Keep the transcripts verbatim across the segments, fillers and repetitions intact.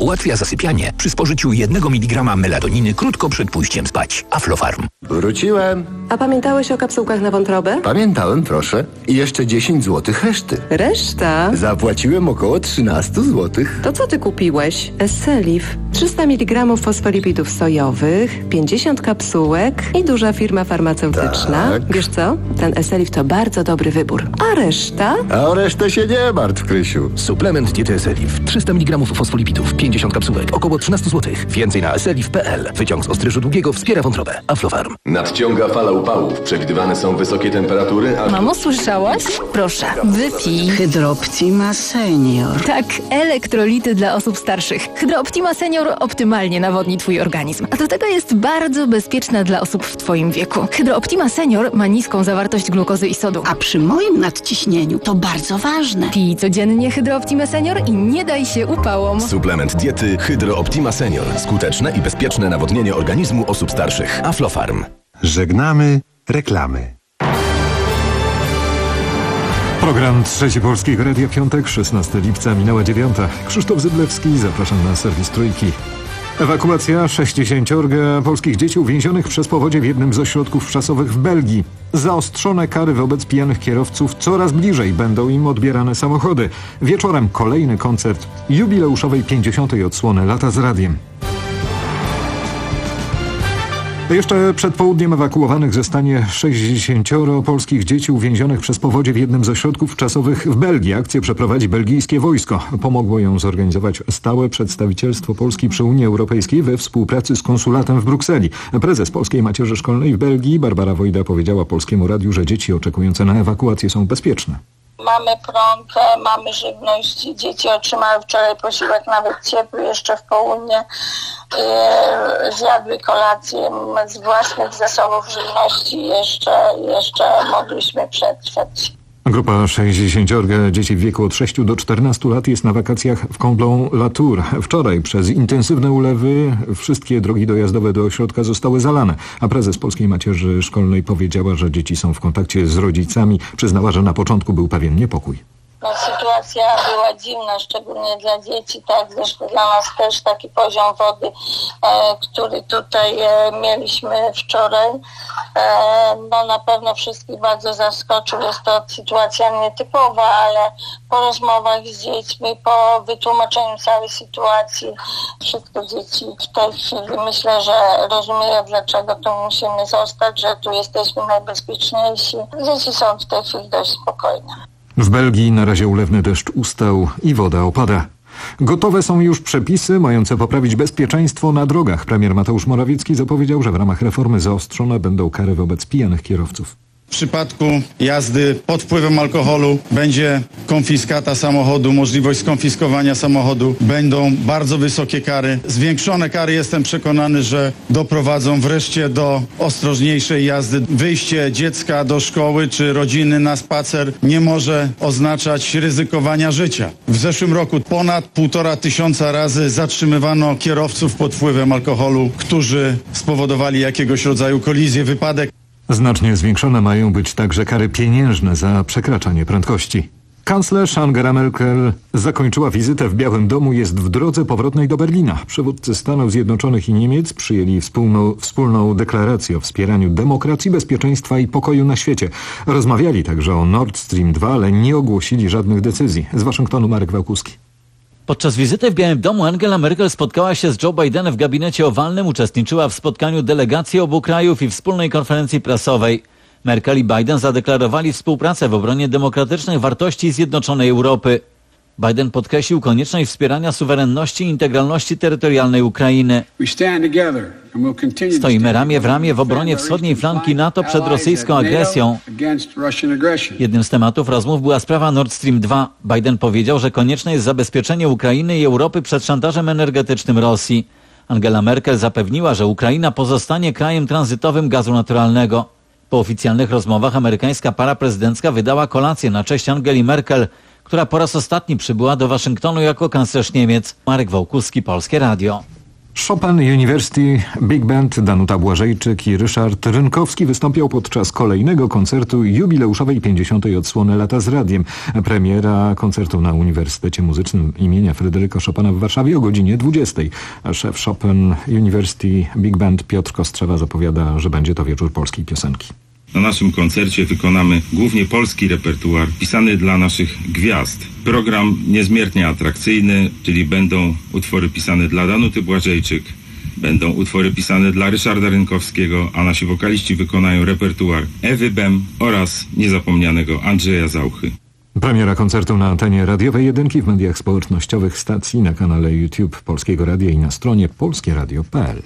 ułatwia zasypianie przy spożyciu jednego miligrama melatoniny krótko przed pójściem spać. Aflofarm. Wróciłem. A pamiętałeś o kapsułkach na wątrobę? Pamiętałem, proszę. I jeszcze dziesięć złotych reszty. Reszta? Zapłaciłem około trzynaście złotych. To co ty kupiłeś? Esselif. trzysta miligramów fosfolipidów sojowych, pięćdziesiąt kapsułek i duża firma farmaceutyczna. Tak. Wiesz co? Ten Esselif to bardzo dobry wybór. A reszta? A o resztę się nie martw, Krysiu. Suplement diety Esselif. trzysta miligramów fosfolipidów, pięćdziesiąt kapsułek, około trzynaście złotych. Więcej na esselif kropka p l. Wyciąg z ostryżu długiego wspiera wątrobę. Aflofarm. Nadciąga fala upałów. Przewidywane są wysokie temperatury, a... Mamo, słyszałaś? Proszę, wypij. Hydrooptima Senior. Tak, elektrolity dla osób starszych. Hydrooptima Senior optymalnie nawodni twój organizm. A do tego jest bardzo bezpieczna dla osób w twoim wieku. Hydrooptima Senior ma niską zawartość glukozy i sodu. A przy moim nadciśnieniu to bardzo ważne. Pij codziennie Hydrooptima Senior i nie daj się upałom. Suplement diety Hydrooptima Senior. Skuteczne i bezpieczne nawodnienie organizmu osób starszych. Aflofarm. Żegnamy reklamy. Program Trzeci Polskiego Radia Piątek, szesnastego lipca, minęła dziewiąta. Krzysztof Zyblewski, zapraszam na serwis Trójki. Ewakuacja sześćdziesięciorga polskich dzieci uwięzionych przez powodzie w jednym z ośrodków czasowych w Belgii. Zaostrzone kary wobec pijanych kierowców, coraz bliżej będą im odbierane samochody. Wieczorem kolejny koncert jubileuszowej pięćdziesiątej odsłony Lata z Radiem. Jeszcze przed południem ewakuowanych zostanie sześćdziesięcioro polskich dzieci uwięzionych przez powodzie w jednym z ośrodków czasowych w Belgii. Akcję przeprowadzi belgijskie wojsko. Pomogło ją zorganizować stałe przedstawicielstwo Polski przy Unii Europejskiej we współpracy z konsulatem w Brukseli. Prezes Polskiej Macierzy Szkolnej w Belgii, Barbara Wojda, powiedziała Polskiemu Radiu, że dzieci oczekujące na ewakuację są bezpieczne. Mamy prąd, mamy żywność. Dzieci otrzymały wczoraj posiłek nawet ciepły, jeszcze w południe. Zjadły kolację z własnych zasobów żywności. Jeszcze, jeszcze mogliśmy przetrwać. Grupa sześćdziesięciorga dzieci w wieku od sześciu do czternastu lat jest na wakacjach w Comblain-la-Tour. Wczoraj przez intensywne ulewy wszystkie drogi dojazdowe do ośrodka zostały zalane, a prezes Polskiej Macierzy Szkolnej powiedziała, że dzieci są w kontakcie z rodzicami. Przyznała, że na początku był pewien niepokój. No, sytuacja była dziwna, szczególnie dla dzieci, tak, zresztą dla nas też taki poziom wody, e, który tutaj e, mieliśmy wczoraj, e, no na pewno wszystkich bardzo zaskoczył. Jest to sytuacja nietypowa, ale po rozmowach z dziećmi, po wytłumaczeniu całej sytuacji, wszystkie dzieci w tej chwili myślę, że rozumieją, dlaczego tu musimy zostać, że tu jesteśmy najbezpieczniejsi. Dzieci są w tej chwili dość spokojne. W Belgii na razie ulewny deszcz ustał i woda opada. Gotowe są już przepisy mające poprawić bezpieczeństwo na drogach. Premier Mateusz Morawiecki zapowiedział, że w ramach reformy zaostrzone będą kary wobec pijanych kierowców. W przypadku jazdy pod wpływem alkoholu będzie konfiskata samochodu, możliwość skonfiskowania samochodu. Będą bardzo wysokie kary. Zwiększone kary, jestem przekonany, że doprowadzą wreszcie do ostrożniejszej jazdy. Wyjście dziecka do szkoły czy rodziny na spacer nie może oznaczać ryzykowania życia. W zeszłym roku ponad półtora tysiąca razy zatrzymywano kierowców pod wpływem alkoholu, którzy spowodowali jakiegoś rodzaju kolizję, wypadek. Znacznie zwiększone mają być także kary pieniężne za przekraczanie prędkości. Kanclerz Angela Merkel zakończyła wizytę w Białym Domu, jest w drodze powrotnej do Berlina. Przywódcy Stanów Zjednoczonych i Niemiec przyjęli wspólną, wspólną deklarację o wspieraniu demokracji, bezpieczeństwa i pokoju na świecie. Rozmawiali także o Nord Stream dwa, ale nie ogłosili żadnych decyzji. Z Waszyngtonu Marek Wałkuski. Podczas wizyty w Białym Domu Angela Merkel spotkała się z Joe Bidenem w gabinecie owalnym, uczestniczyła w spotkaniu delegacji obu krajów i wspólnej konferencji prasowej. Merkel i Biden zadeklarowali współpracę w obronie demokratycznych wartości Zjednoczonej Europy. Biden podkreślił konieczność wspierania suwerenności i integralności terytorialnej Ukrainy. Stoimy ramię w ramię w obronie wschodniej flanki NATO przed rosyjską agresją. Jednym z tematów rozmów była sprawa Nord Stream dwa. Biden powiedział, że konieczne jest zabezpieczenie Ukrainy i Europy przed szantażem energetycznym Rosji. Angela Merkel zapewniła, że Ukraina pozostanie krajem tranzytowym gazu naturalnego. Po oficjalnych rozmowach amerykańska para prezydencka wydała kolację na cześć Angeli Merkel, która po raz ostatni przybyła do Waszyngtonu jako kanclerz Niemiec. Marek Wałkuski, Polskie Radio. Chopin University Big Band, Danuta Błażejczyk i Ryszard Rynkowski wystąpią podczas kolejnego koncertu jubileuszowej pięćdziesiątej odsłony Lata z Radiem. Premiera koncertu na Uniwersytecie Muzycznym imienia Fryderyka Chopina w Warszawie o godzinie dwudziestej. Szef Chopin University Big Band Piotr Kostrzewa zapowiada, że będzie to wieczór polskiej piosenki. Na naszym koncercie wykonamy głównie polski repertuar pisany dla naszych gwiazd. Program niezmiernie atrakcyjny, czyli będą utwory pisane dla Danuty Błażejczyk, będą utwory pisane dla Ryszarda Rynkowskiego, a nasi wokaliści wykonają repertuar Ewy Bem oraz niezapomnianego Andrzeja Zauchy. Premiera koncertu na antenie radiowej jedynki, w mediach społecznościowych stacji, na kanale YouTube Polskiego Radia i na stronie polskie radio kropka p l.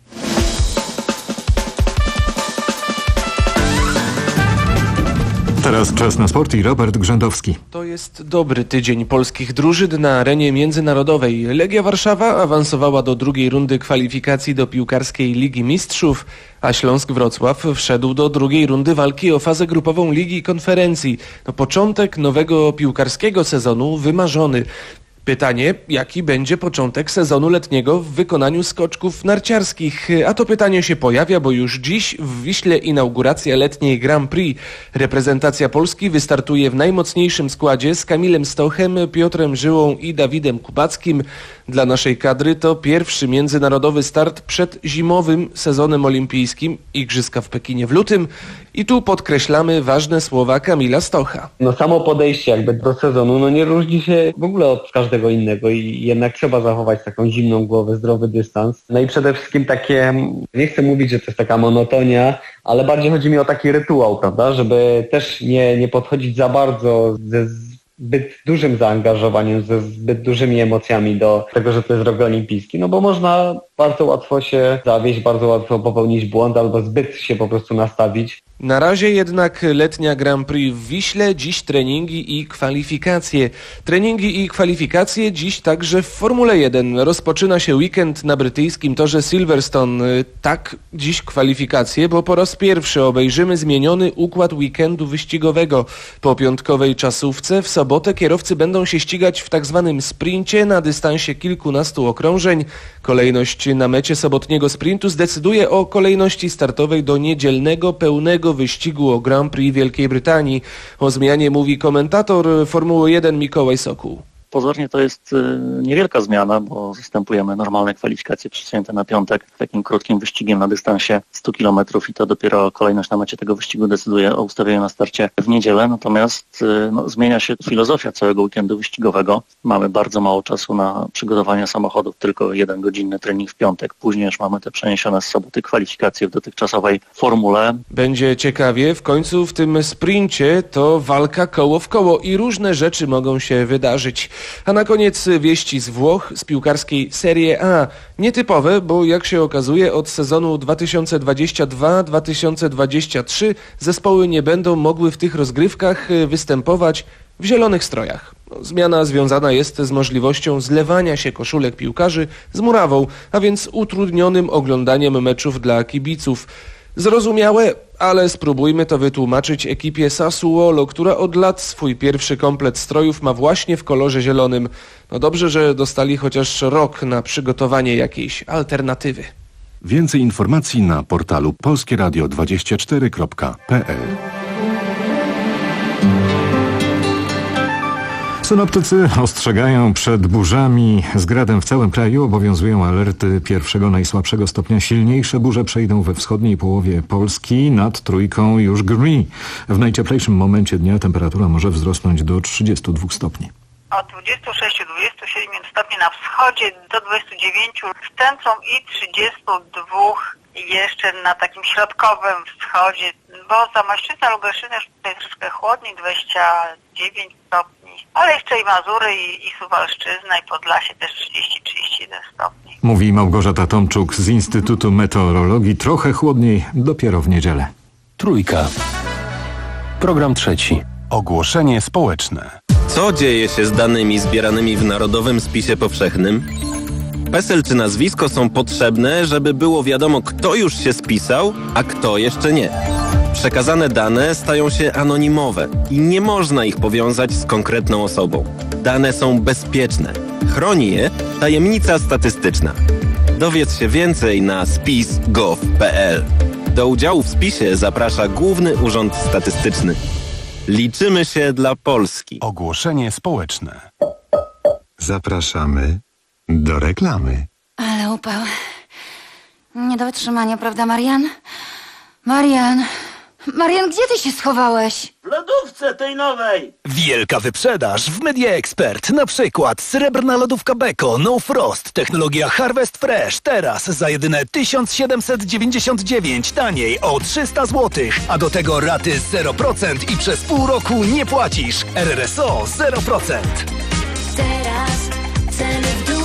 Teraz czas na sport i Robert Grzędowski. To jest dobry tydzień polskich drużyn na arenie międzynarodowej. Legia Warszawa awansowała do drugiej rundy kwalifikacji do piłkarskiej Ligi Mistrzów, a Śląsk Wrocław wszedł do drugiej rundy walki o fazę grupową Ligi Konferencji. To początek nowego piłkarskiego sezonu wymarzony. Pytanie, jaki będzie początek sezonu letniego w wykonaniu skoczków narciarskich? A to pytanie się pojawia, bo już dziś w Wiśle inauguracja letniej Grand Prix. Reprezentacja Polski wystartuje w najmocniejszym składzie z Kamilem Stochem, Piotrem Żyłą i Dawidem Kubackim. Dla naszej kadry to pierwszy międzynarodowy start przed zimowym sezonem olimpijskim. Igrzyska w Pekinie w lutym. I tu podkreślamy ważne słowa Kamila Stocha. No samo podejście jakby do sezonu no nie różni się w ogóle od każdego innego i jednak trzeba zachować taką zimną głowę, zdrowy dystans. No i przede wszystkim takie, nie chcę mówić, że to jest taka monotonia, ale bardziej chodzi mi o taki rytuał, prawda, żeby też nie, nie podchodzić za bardzo ze zbyt dużym zaangażowaniem, ze zbyt dużymi emocjami do tego, że to jest rok olimpijski, no bo można bardzo łatwo się zawieść, bardzo łatwo popełnić błąd albo zbyt się po prostu nastawić. Na razie jednak letnia Grand Prix w Wiśle, dziś treningi i kwalifikacje. Treningi i kwalifikacje dziś także w Formule jeden. Rozpoczyna się weekend na brytyjskim torze Silverstone. Tak, dziś kwalifikacje, bo po raz pierwszy obejrzymy zmieniony układ weekendu wyścigowego. Po piątkowej czasówce w sobotę kierowcy będą się ścigać w tak zwanym sprincie na dystansie kilkunastu okrążeń. Kolejność na mecie sobotniego sprintu zdecyduje o kolejności startowej do niedzielnego, pełnego wyścigu o Grand Prix Wielkiej Brytanii. O zmianie mówi komentator Formuły jeden Mikołaj Sokół. Pozornie to jest niewielka zmiana, bo zastępujemy normalne kwalifikacje przesunięte na piątek takim krótkim wyścigiem na dystansie stu kilometrów i to dopiero kolejność na mecie tego wyścigu decyduje o ustawieniu na starcie w niedzielę. Natomiast no, zmienia się filozofia całego weekendu wyścigowego. Mamy bardzo mało czasu na przygotowanie samochodów, tylko jeden godzinny trening w piątek. Później już mamy te przeniesione z soboty kwalifikacje w dotychczasowej formule. Będzie ciekawie, w końcu w tym sprincie to walka koło w koło i różne rzeczy mogą się wydarzyć. A na koniec wieści z Włoch, z piłkarskiej Serie A. Nietypowe, bo jak się okazuje od sezonu dwa tysiące dwudziestego drugiego dwa tysiące dwudziestego trzeciego zespoły nie będą mogły w tych rozgrywkach występować w zielonych strojach. No, zmiana związana jest z możliwością zlewania się koszulek piłkarzy z murawą, a więc utrudnionym oglądaniem meczów dla kibiców. Zrozumiałe, ale spróbujmy to wytłumaczyć ekipie Sassuolo, która od lat swój pierwszy komplet strojów ma właśnie w kolorze zielonym. No dobrze, że dostali chociaż rok na przygotowanie jakiejś alternatywy. Więcej informacji na portalu polskie radio dwadzieścia cztery kropka p l. Synoptycy ostrzegają przed burzami z gradem w całym kraju. Obowiązują alerty pierwszego najsłabszego stopnia. Silniejsze burze przejdą we wschodniej połowie Polski, nad Trójką już gri. W najcieplejszym momencie dnia temperatura może wzrosnąć do trzydziestu dwóch stopni. Od dwudziestu sześciu do dwudziestu siedmiu stopni na wschodzie, do dwudziestu dziewięciu w centrum i trzydziestu dwóch jeszcze na takim środkowym wschodzie, bo Zamaszczyzna, Lubelszczyzna już tutaj troszkę chłodniej, dwadzieścia dziewięć stopni, ale jeszcze i Mazury i, i Suwalszczyzna i Podlasie też trzydzieści do trzydziestu jeden stopni. Mówi Małgorzata Tomczuk z Instytutu Meteorologii. Trochę chłodniej dopiero w niedzielę. Trójka. Program trzeci. Ogłoszenie społeczne. Co dzieje się z danymi zbieranymi w Narodowym Spisie Powszechnym? PESEL czy nazwisko są potrzebne, żeby było wiadomo, kto już się spisał, a kto jeszcze nie. Przekazane dane stają się anonimowe i nie można ich powiązać z konkretną osobą. Dane są bezpieczne. Chroni je tajemnica statystyczna. Dowiedz się więcej na spis kropka gov kropka p l. Do udziału w spisie zaprasza Główny Urząd Statystyczny. Liczymy się dla Polski. Ogłoszenie społeczne. Zapraszamy do reklamy. Ale upał. Nie do wytrzymania, prawda, Marian? Marian... Marian, gdzie ty się schowałeś? W lodówce tej nowej. Wielka wyprzedaż w Media Expert. Na przykład srebrna lodówka Beko No Frost. Technologia Harvest Fresh. Teraz za jedyne tysiąc siedemset dziewięćdziesiąt dziewięć. Taniej o trzysta złotych. A do tego raty zero procent i przez pół roku nie płacisz. R R S O zero procent. Teraz ceny w dół.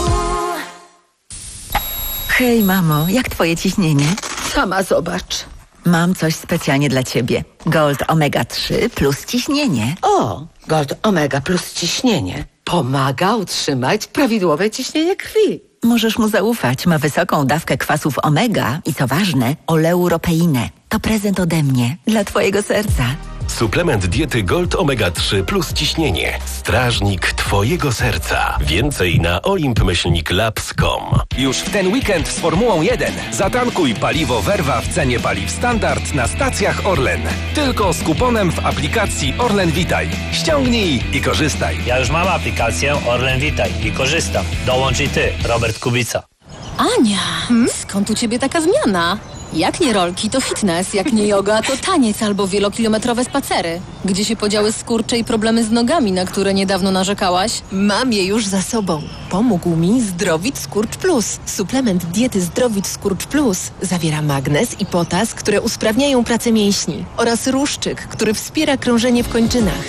Hej, mamo, jak twoje ciśnienie? Sama zobacz. Mam coś specjalnie dla ciebie. Gold Omega trzy plus ciśnienie. O, Gold Omega plus ciśnienie. Pomaga utrzymać prawidłowe ciśnienie krwi. Możesz mu zaufać. Ma wysoką dawkę kwasów omega i co ważne, oleuropeinę. To prezent ode mnie dla twojego serca. Suplement diety Gold Omega trzy plus ciśnienie. Strażnik twojego serca. Więcej na olimp myślnik labs kropka com. Już w ten weekend z Formułą jeden. Zatankuj paliwo Verva w cenie paliw standard na stacjach Orlen. Tylko z kuponem w aplikacji Orlen Witaj. Ściągnij i korzystaj. Ja już mam aplikację Orlen Witaj i korzystam. Dołącz i ty, Robert Kubica. Ania, hmm? Skąd u ciebie taka zmiana? Jak nie rolki, to fitness, jak nie yoga, to taniec albo wielokilometrowe spacery. Gdzie się podziały skurcze i problemy z nogami, na które niedawno narzekałaś? Mam je już za sobą. Pomógł mi Zdrowit Skurcz Plus. Suplement diety Zdrowit Skurcz Plus zawiera magnez i potas, które usprawniają pracę mięśni oraz ruszczyk, który wspiera krążenie w kończynach.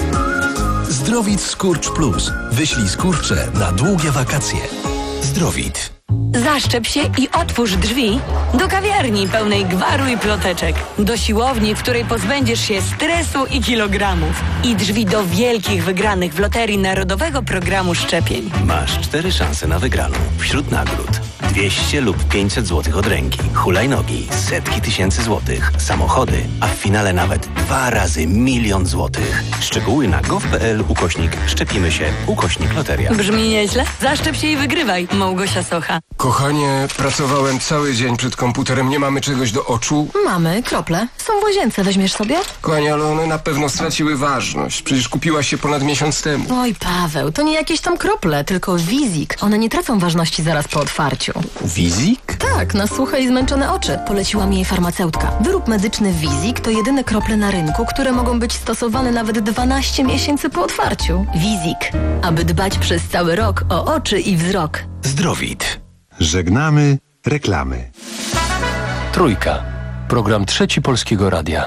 Zdrowit Skurcz Plus. Wyślij skurcze na długie wakacje. Zdrowit. Zaszczep się i otwórz drzwi do kawiarni pełnej gwaru i ploteczek, do siłowni, w której pozbędziesz się stresu i kilogramów, i drzwi do wielkich wygranych w Loterii Narodowego Programu Szczepień. Masz cztery szanse na wygraną. Wśród nagród dwieście lub pięćset złotych od ręki, hulajnogi, setki tysięcy złotych, samochody, a w finale nawet dwa razy milion złotych. Szczegóły na gov.pl ukośnik szczepimy się ukośnik loteria. Brzmi nieźle? Zaszczep się i wygrywaj. Małgosia Socha. Kochanie, pracowałem cały dzień przed komputerem, nie mamy czegoś do oczu? Mamy, krople. Są w łazience, weźmiesz sobie? Kochanie, ale one na pewno straciły ważność. Przecież kupiłaś się ponad miesiąc temu. Oj, Paweł, to nie jakieś tam krople, tylko Wizik. One nie tracą ważności zaraz po otwarciu. Wizik? Tak, na suche i zmęczone oczy. Poleciła mi jej farmaceutka. Wyrób medyczny Wizik to jedyne krople na rynku, które mogą być stosowane nawet dwanaście miesięcy po otwarciu. Wizik. Aby dbać przez cały rok o oczy i wzrok. Zdrowit. Żegnamy reklamy. Trójka. Program Trzeci Polskiego Radia.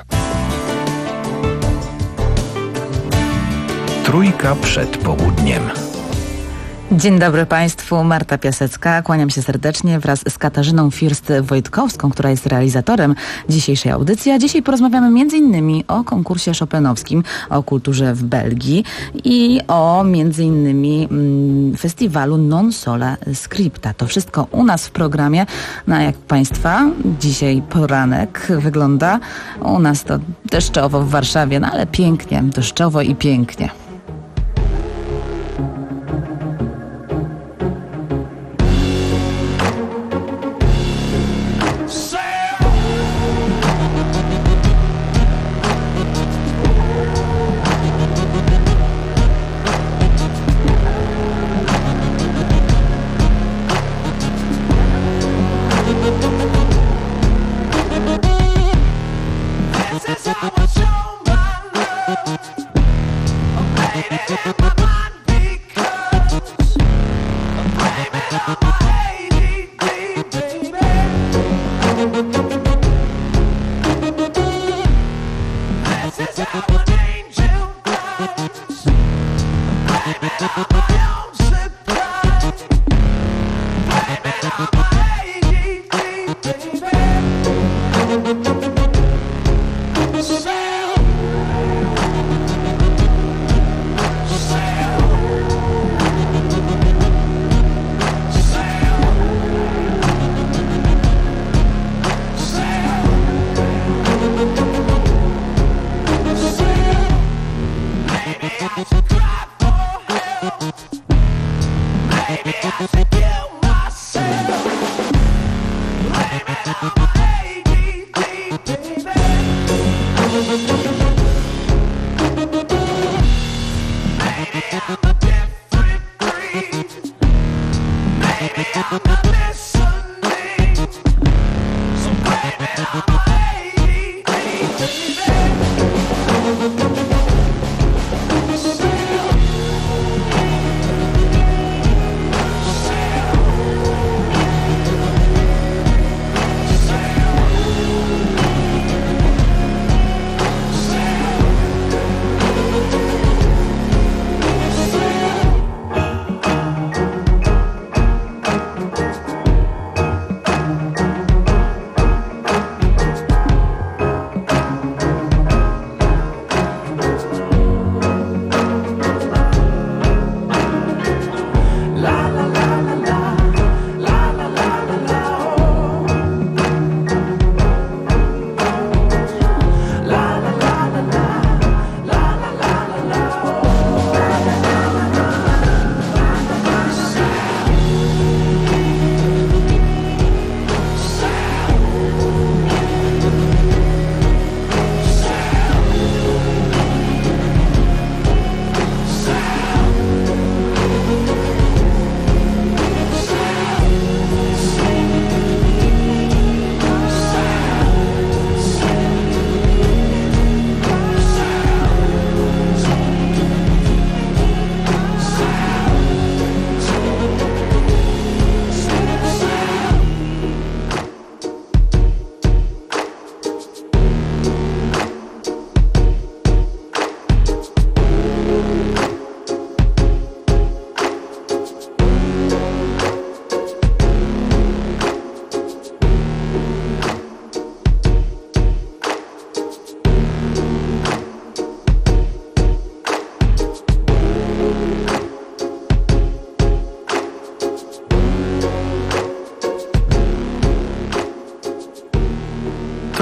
Trójka przed południem. Dzień dobry Państwu, Marta Piasecka. Kłaniam się serdecznie wraz z Katarzyną First-Wojtkowską, która jest realizatorem dzisiejszej audycji. A dzisiaj porozmawiamy między innymi o konkursie chopinowskim, o kulturze w Belgii i o między innymi mm, festiwalu Non Sola Scripta. To wszystko u nas w programie. No a jak Państwa dzisiaj poranek wygląda? U nas to deszczowo w Warszawie, no ale pięknie, deszczowo i pięknie. This is how I show my love.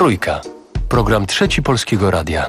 Trójka. Program Trzeci Polskiego Radia.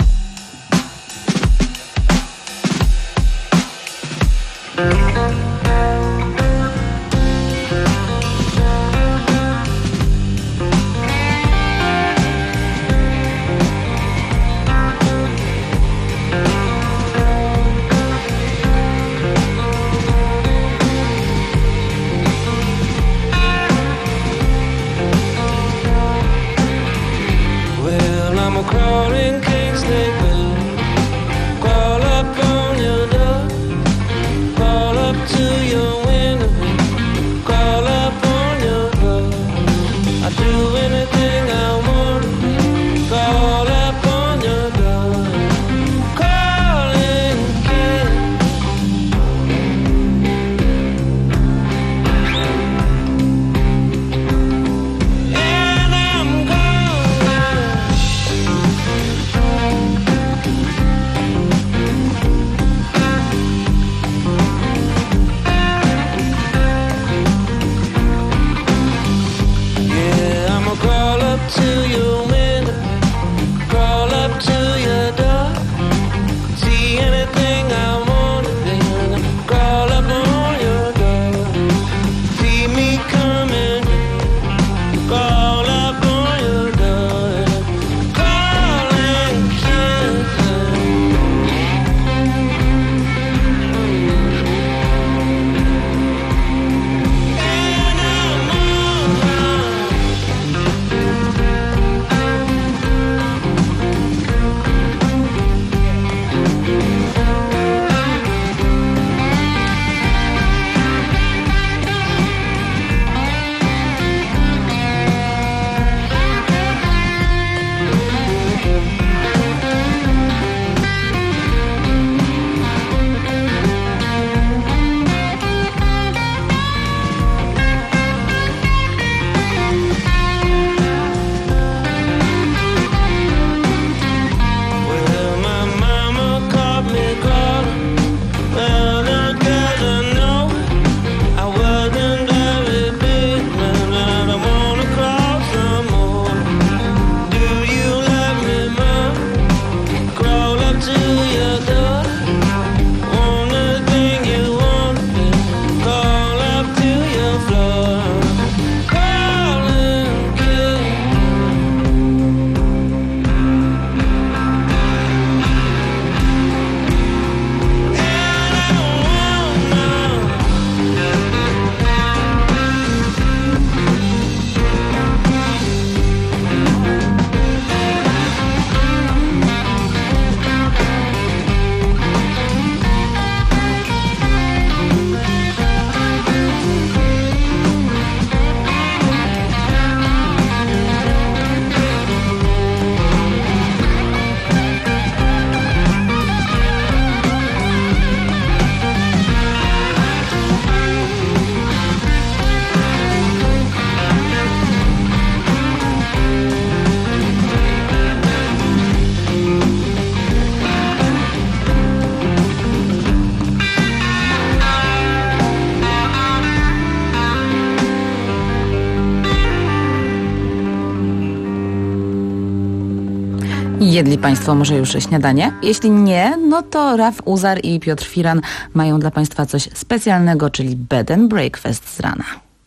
Jedli Państwo może już śniadanie? Jeśli nie, no to Raf Uzar i Piotr Firan mają dla Państwa coś specjalnego, czyli bed and breakfast z rana.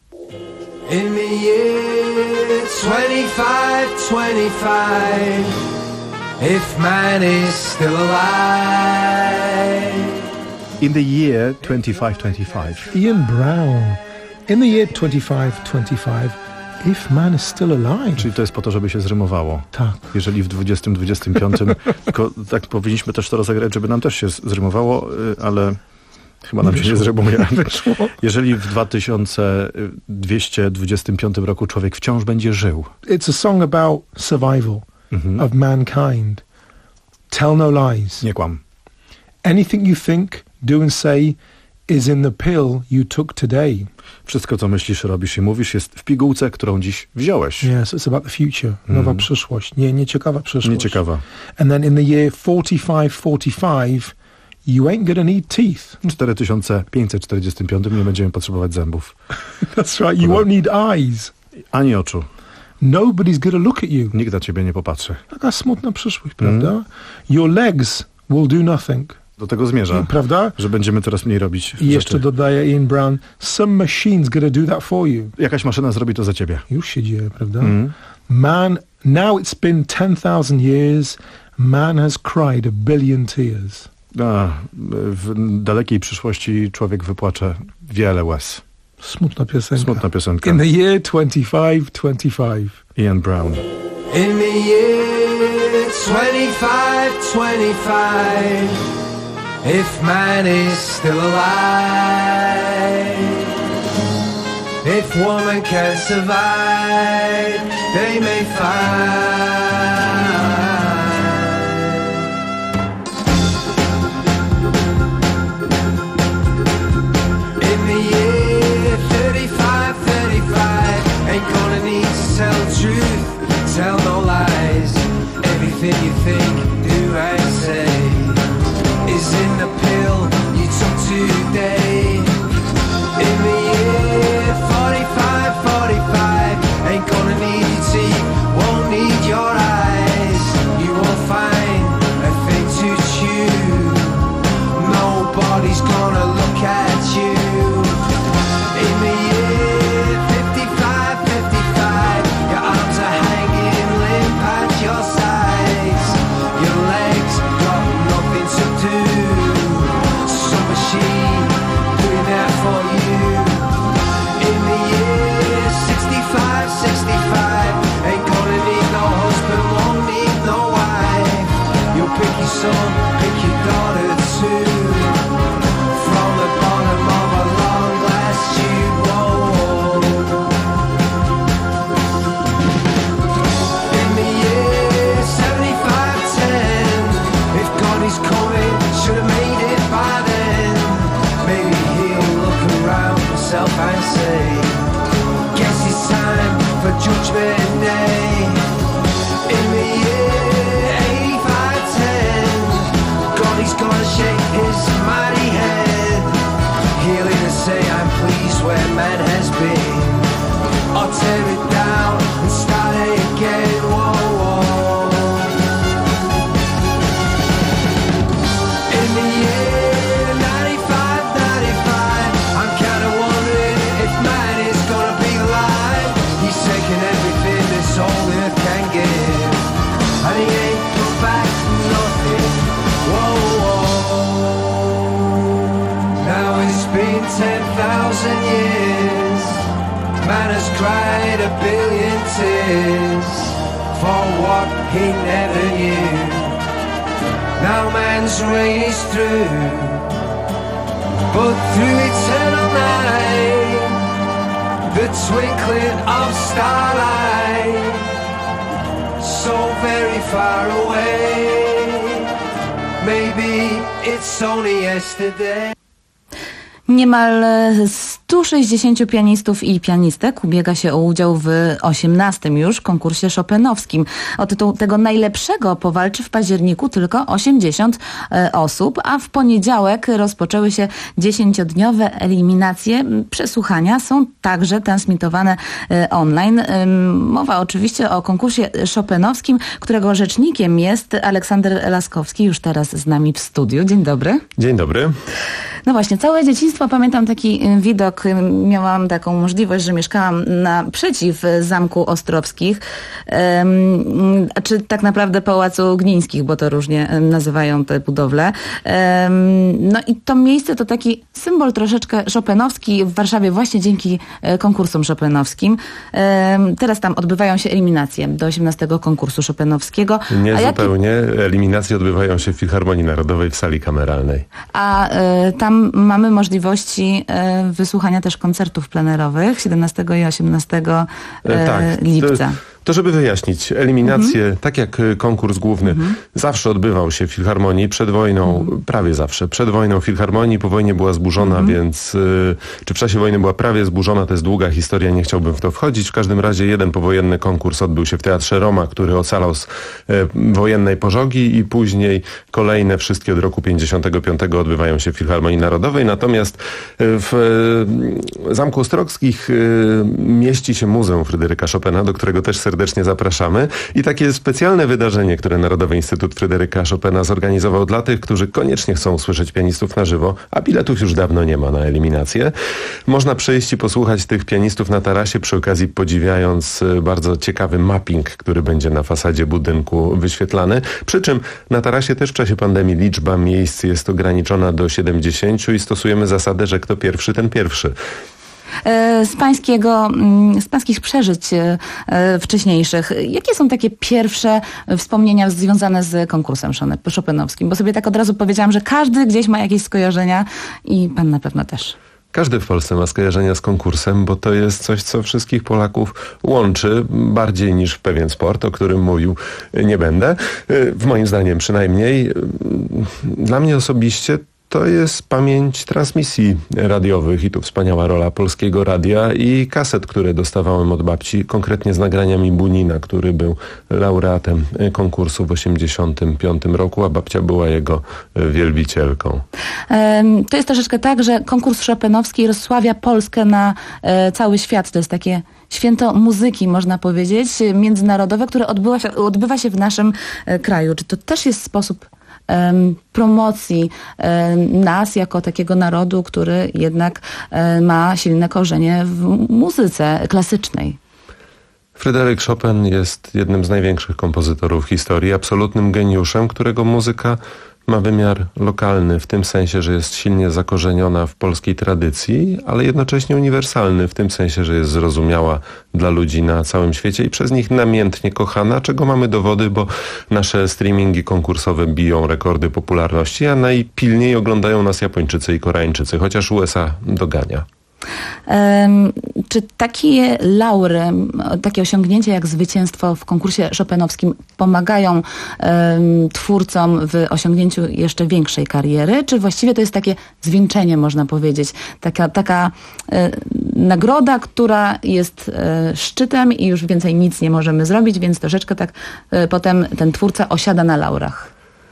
In the year twenty-five twenty-five, if man is still alive. In the year twenty-five twenty-five. Ian Brown. In the year twenty-five twenty-five, if man is still alive. Czyli to jest po to, żeby się zrymowało. Tak. Jeżeli w dwudziestym dwudziestym piątym, tylko tak powinniśmy też to rozegrać, żeby nam też się zrymowało, ale chyba nam się nie zrymuje. Jeżeli w dwa tysiące dwieście dwudziestym piątym roku człowiek wciąż będzie żył. It's a song about survival mhm. of mankind. Tell no lies. Nie kłam. Anything you think, do and say is in the pill you took today. Wszystko, co myślisz, robisz i mówisz, jest w pigułce, którą dziś wziąłeś. Yes, it's about the future. Nowa mm. przyszłość. Nie, nieciekawa przyszłość. Nieciekawa. And then in the year forty-five forty-five, you ain't gonna need teeth. W cztery tysiące pięćset czterdziestym piątym nie będziemy potrzebować zębów. That's right, you won't need eyes. Ani oczu. Nobody's gonna look at you. Nikt na ciebie nie popatrzy. Taka smutna przyszłość, prawda? Mm. Your legs will do nothing. Do tego zmierza, prawda? Że będziemy coraz mniej robić I jeszcze rzeczy. dodaje Ian Brown, some machine's gonna do that for you. Jakaś maszyna zrobi to za ciebie. Już się dzieje, prawda? Mm. Man, now it's been ten thousand years, man has cried a billion tears. A, w dalekiej przyszłości człowiek wypłacze wiele łez. Smutna piosenka. Smutna piosenka. In the year twenty-five twenty-five. Ian Brown. In the year twenty-five twenty-five, if man is still alive, if woman can survive, they may find. In the year thirty-five thirty-five, ain't gonna need to tell the truth, tell no lies. Everything you think, do and say is in the pill you took today. In the year forty-five forty-five, ain't gonna need your teeth, won't need your eyes. You won't find a thing to chew, nobody's gonna look at you. In the year fifty-five fifty-five, your arms are hanging limp at your sides, your legs got nothing to do, some machine doing that for you. In the year sixty-five sixty-five, ain't gonna need no husband, won't need no wife. You'll pick your son, pick your daughter too, from the bottom of a long glass tube bowl. In the year seventy-five ten, if God is coming, should have made it by then. Maybe he'll look around himself and say, guess it's time for Judgment Day. In the year eighty-five ten, God is gonna shake his mighty head. He'll either say, I'm pleased where man has been, or tear it down and start again. Whoa, whoa. In the year ninety-five ninety-five, I'm kinda wondering if man is gonna be alive. He's taken everything this whole earth can give, and he ain't come back nothing. Whoa, whoa. Now it's been ten thousand years, man has cried a billion tears for what he never knew. Now man's reign is through, but through eternal night, the twinkling of starlight, so very far away, maybe it's only yesterday. Niemal stu sześćdziesięciu pianistów i pianistek ubiega się o udział w osiemnastym już konkursie chopinowskim. O tytuł tego najlepszego powalczy w październiku tylko osiemdziesiąt osób, a w poniedziałek rozpoczęły się dziesięciodniowe eliminacje. Przesłuchania są także transmitowane online. Mowa oczywiście o konkursie chopinowskim, którego rzecznikiem jest Aleksander Laskowski, już teraz z nami w studiu. Dzień dobry. Dzień dobry. No właśnie, całe dzieciństwo pamiętam taki widok, miałam taką możliwość, że mieszkałam naprzeciw Zamku Ostrowskich, um, czy tak naprawdę Pałacu Gnińskich, bo to różnie nazywają te budowle. Um, no i to miejsce to taki symbol troszeczkę chopinowski w Warszawie właśnie dzięki konkursom chopinowskim. Um, teraz tam odbywają się eliminacje do osiemnastego konkursu chopinowskiego. Nie a zupełnie. Jaki... Eliminacje odbywają się w Filharmonii Narodowej w sali kameralnej. A y, tam mamy możliwości wysłuchania też koncertów plenerowych siedemnastego i osiemnastego tak, lipca. To żeby wyjaśnić, eliminacje, Mhm. tak jak y, konkurs główny, Mhm. zawsze odbywał się w Filharmonii, przed wojną, Mhm. prawie zawsze, przed wojną Filharmonii, po wojnie była zburzona, Mhm. więc, y, czy w czasie wojny była prawie zburzona, to jest długa historia, nie chciałbym w to wchodzić. W każdym razie jeden powojenny konkurs odbył się w Teatrze Roma, który ocalał z y, wojennej pożogi i później kolejne wszystkie od roku pięćdziesiątego piątego odbywają się w Filharmonii Narodowej, natomiast y, w y, Zamku Ostrogskich y, mieści się Muzeum Fryderyka Chopina, do którego też serdecznie zapraszamy i takie specjalne wydarzenie, które Narodowy Instytut Fryderyka Chopina zorganizował dla tych, którzy koniecznie chcą usłyszeć pianistów na żywo, a biletów już dawno nie ma na eliminację. Można przyjść i posłuchać tych pianistów na tarasie, przy okazji podziwiając y, bardzo ciekawy mapping, który będzie na fasadzie budynku wyświetlany. Przy czym na tarasie też w czasie pandemii liczba miejsc jest ograniczona do siedemdziesięciu i stosujemy zasadę, że kto pierwszy, ten pierwszy. Z pańskiego, z pańskich przeżyć e, wcześniejszych, jakie są takie pierwsze wspomnienia związane z konkursem chopinowskim? Bo sobie tak od razu powiedziałam, że każdy gdzieś ma jakieś skojarzenia i pan na pewno też. Każdy w Polsce ma skojarzenia z konkursem, bo to jest coś, co wszystkich Polaków łączy bardziej niż w pewien sport, o którym mówił nie będę. W moim zdaniem przynajmniej. Dla mnie osobiście to jest pamięć transmisji radiowych i tu wspaniała rola Polskiego Radia i kaset, które dostawałem od babci, konkretnie z nagraniami Bunina, który był laureatem konkursu w osiemdziesiątym piątym roku, a babcia była jego wielbicielką. To jest troszeczkę tak, że konkurs chopinowski rozsławia Polskę na cały świat. To jest takie święto muzyki, można powiedzieć, międzynarodowe, które odbywa się, odbywa się w naszym kraju. Czy to też jest sposób promocji nas jako takiego narodu, który jednak ma silne korzenie w muzyce klasycznej? Fryderyk Chopin jest jednym z największych kompozytorów historii, absolutnym geniuszem, którego muzyka ma wymiar lokalny, w tym sensie, że jest silnie zakorzeniona w polskiej tradycji, ale jednocześnie uniwersalny, w tym sensie, że jest zrozumiała dla ludzi na całym świecie i przez nich namiętnie kochana, czego mamy dowody, bo nasze streamingi konkursowe biją rekordy popularności, a najpilniej oglądają nas Japończycy i Koreańczycy, chociaż U S A dogania. Um, czy takie laury, takie osiągnięcia jak zwycięstwo w konkursie chopinowskim pomagają um, twórcom w osiągnięciu jeszcze większej kariery? Czy właściwie to jest takie zwieńczenie, można powiedzieć? Taka, taka e, nagroda, która jest e, szczytem i już więcej nic nie możemy zrobić, więc troszeczkę tak e, potem ten twórca osiada na laurach.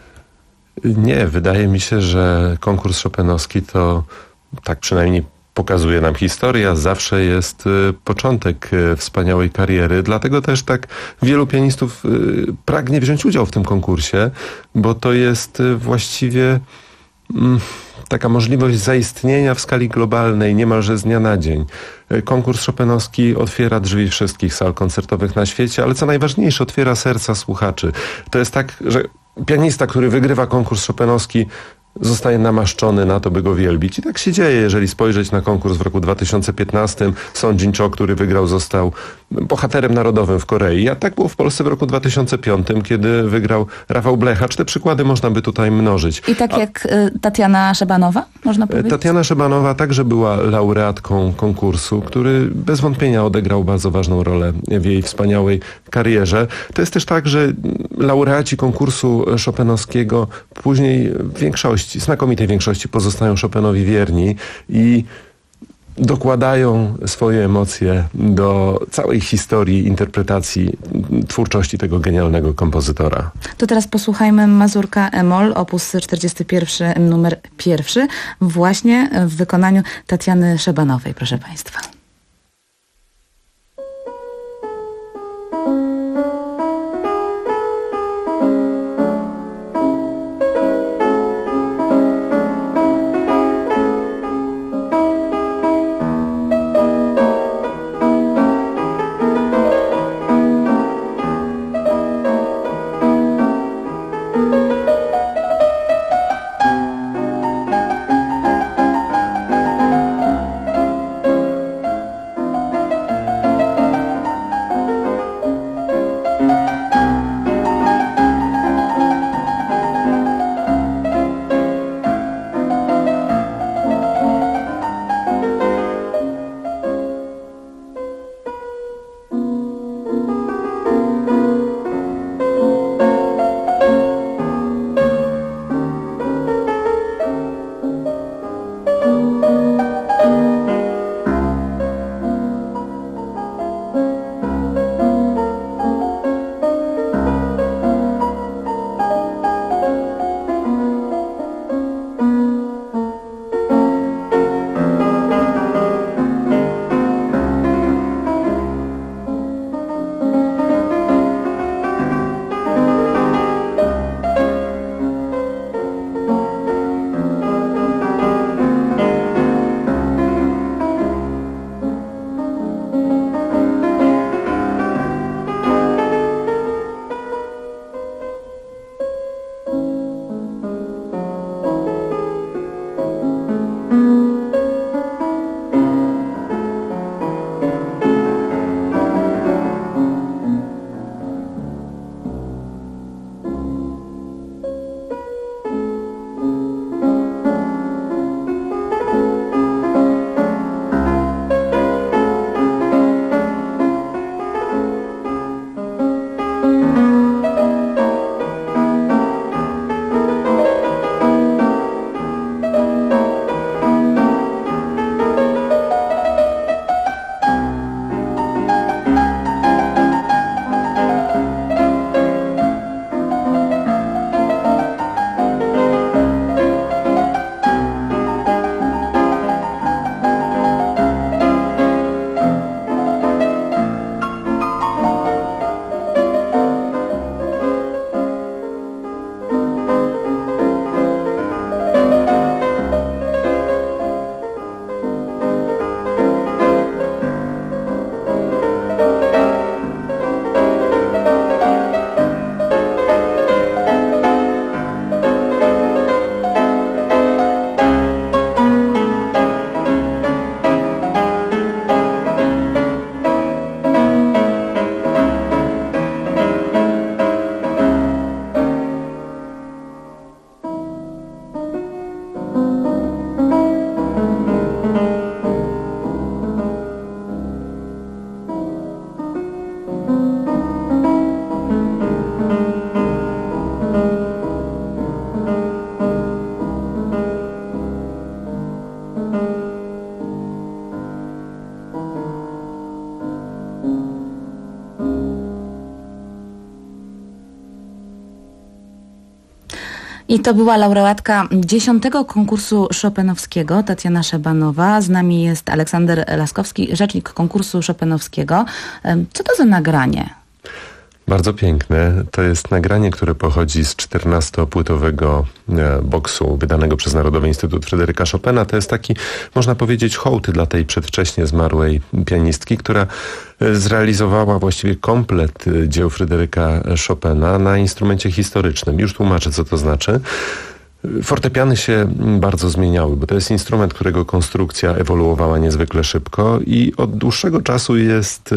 Nie, wydaje mi się, że konkurs chopinowski to tak przynajmniej pokazuje nam historia, zawsze jest y, początek y, wspaniałej kariery. Dlatego też tak wielu pianistów y, pragnie wziąć udział w tym konkursie, bo to jest y, właściwie y, taka możliwość zaistnienia w skali globalnej niemalże z dnia na dzień. Y, konkurs chopinowski otwiera drzwi wszystkich sal koncertowych na świecie, ale co najważniejsze, otwiera serca słuchaczy. To jest tak, że pianista, który wygrywa konkurs chopinowski, zostaje namaszczony na to, by go wielbić. I tak się dzieje, jeżeli spojrzeć na konkurs w roku dwa tysiące piętnastym. Song Jin-cho, który wygrał, został bohaterem narodowym w Korei. A tak było w Polsce w roku dwa tysiące piątym, kiedy wygrał Rafał Blechacz. Te przykłady można by tutaj mnożyć. I tak A... jak y, Tatiana Szebanowa, można powiedzieć? Tatiana Szebanowa także była laureatką konkursu, który bez wątpienia odegrał bardzo ważną rolę w jej wspaniałej karierze. To jest też tak, że laureaci konkursu chopinowskiego później w większości znakomitej większości pozostają Chopinowi wierni i dokładają swoje emocje do całej historii, interpretacji, twórczości tego genialnego kompozytora. To teraz posłuchajmy Mazurka E-moll, opus czterdziesty pierwszy, numer pierwszy, właśnie w wykonaniu Tatiany Szebanowej, proszę Państwa. I to była laureatka dziesiątego konkursu chopinowskiego, Tatiana Szabanowa. Z nami jest Aleksander Laskowski, rzecznik konkursu chopinowskiego. Co to za nagranie? Bardzo piękne. To jest nagranie, które pochodzi z czternastopłytowego boksu wydanego przez Narodowy Instytut Fryderyka Chopina. To jest taki, można powiedzieć, hołd dla tej przedwcześnie zmarłej pianistki, która zrealizowała właściwie komplet dzieł Fryderyka Chopina na instrumencie historycznym. Już tłumaczę, co to znaczy. Fortepiany się bardzo zmieniały, bo to jest instrument, którego konstrukcja ewoluowała niezwykle szybko i od dłuższego czasu jest